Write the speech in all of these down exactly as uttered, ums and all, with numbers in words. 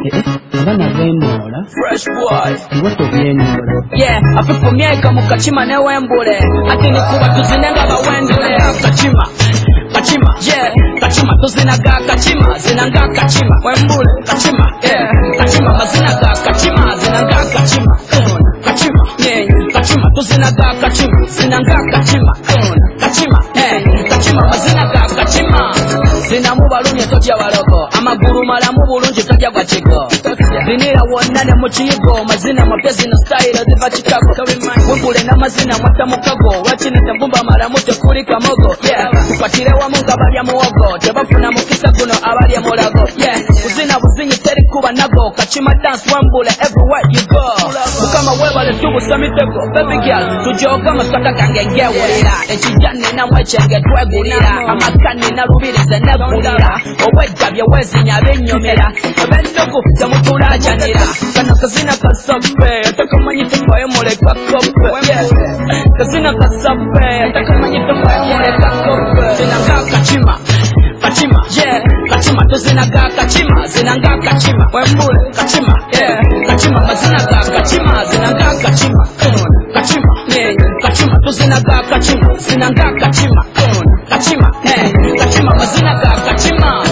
abana bemola fresh boy ngoto byemola yeah afipomyeka mukachima ne wembule ati nikuba tuzinenga bawendule kachima kachima yeah kachima tuzinaga kachima zinanga kachima wembule kachima yeah kachima mazinaga kachima zinanga kachima kachima yeah kachima tuzinaga kachima zinanga kachima kachima eh kachima mazinaga kachima zinamu balunye totya baloko amaguru malamu bulungi totya bwachiko zinira wonna ne mukiyigo mazina mapezi na style ziva chikako wembule na mazina mwatamukago wachine tambumba malamu tekuli kamogo yeah kupatire wa munga balya muwogo tebafuna mukisa guno abalya mulago yeah uzina buzinyi teri kuba nago kachima dance wembule everywhere you go mukama webale tubusa mitego baby girl tujoga masaka kange ngewulira ekijane na mwechenge twegulira amakani na rubirize negulira obwejjabye wezinya benyomera abendogo temutulajanira kana kazina kasape atakamanyi tufaye muleka kope yeah kazina kasape atakamanyi tufaye muleka kope zinanga kachima kachima yeah kachima tuzinaga kachima zinanga kachima wembule kachima yeah kachima mazinaga kachima zinanga kachima kachima yeah kachima tuzinaga kachima zinanga kachima kachima eh kachima mazinaga kachima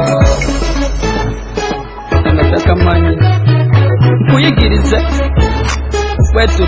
nataka manyi kuyigirize wetu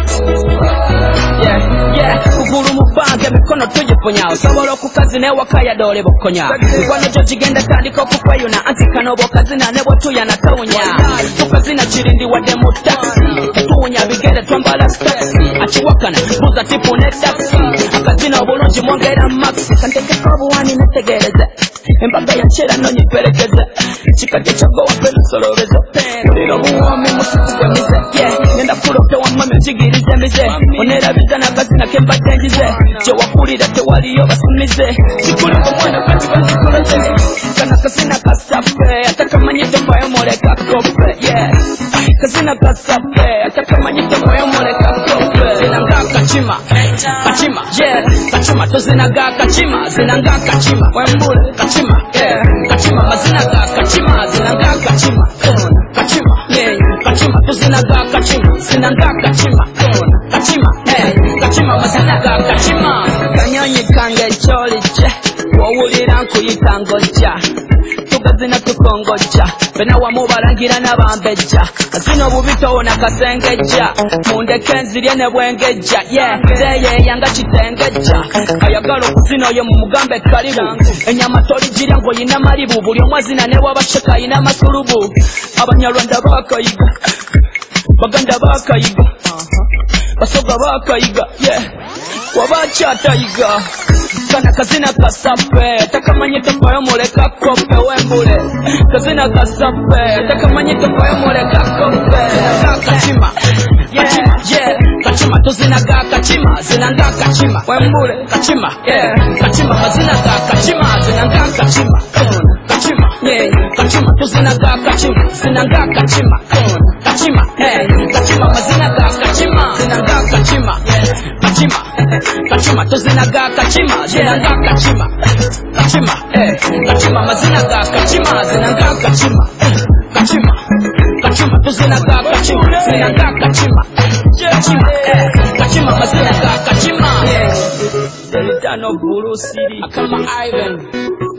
yeah yeah kuguru mubange mikono tujiponya osobola okukazi ne wakaya dole bokonya kwano cyo kigenda kandi ko kupayuna anti kanobo kazina ne botuya na tawunya tukazina kirindi wade mu taxi tuwunya bigere twambala taxi achiwakana buza tipu ne taxi akazina obulungi mwongera max kanteke kobu wani nategereza embaga ya chera no nyiperekeza chikate chago wapelo soloweza lero muwami musukwe mize yeah nenda kurote wa mame jigirize mize onera bizana kazina kemba tenjize je wakulira te waliyo basumize sikuli ko mwana kati bazikoloze kana kazina kasape atakamanyi tofayo moleka kope yeah kazina kasape atakamanyi tofayo moleka kope zinanga kachima kachima yeah kachima tuzinaga kachima zinanga kachima wembule kachima yeah kachima mazinaga kachima zinanga kachima kachima yeah kachima tuzinaga kachima zinanga kachima kachima eh kachima mazinaga kachima kanyonyi kange choliche wawulira nkuyitangoja tukazina tukongoja bena wamubalangira n'abambeja zino bubito na kasengeja mundeke nzirye ne bwengeja yeah zeye yanga kitengeja ayagalo kuzino yo mu mugambe karibu enyama toli jirya ngo yina maribu buli omwazina ne wabasheka yina masulubu abanyarwanda bakayiga baganda bakayiga basoga bakayiga yeah wabachatayiga kana kazina kasape takamanyi tofayo moleka kope wembule kazina kasape takamanyi tofayo moleka kope kachima kachima yeah kachima tuzinaga kachima zinanga kachima wembule kachima yeah kachima mazinaga kachima zinanga kachima kachima yeah kachima tuzinaga kachima zinanga kachima kachima yeah kachima mazinaga kachima zinanga kachima kachima kachima tuzinaga kachima zinanga kachima kachima eh kachima mazinaga kachima zinanga kachima kachima kachima tuzinaga kachima zinanga kachima kachima eh kachima mazinaga kachima yeah the return of Buru City Akama Ivan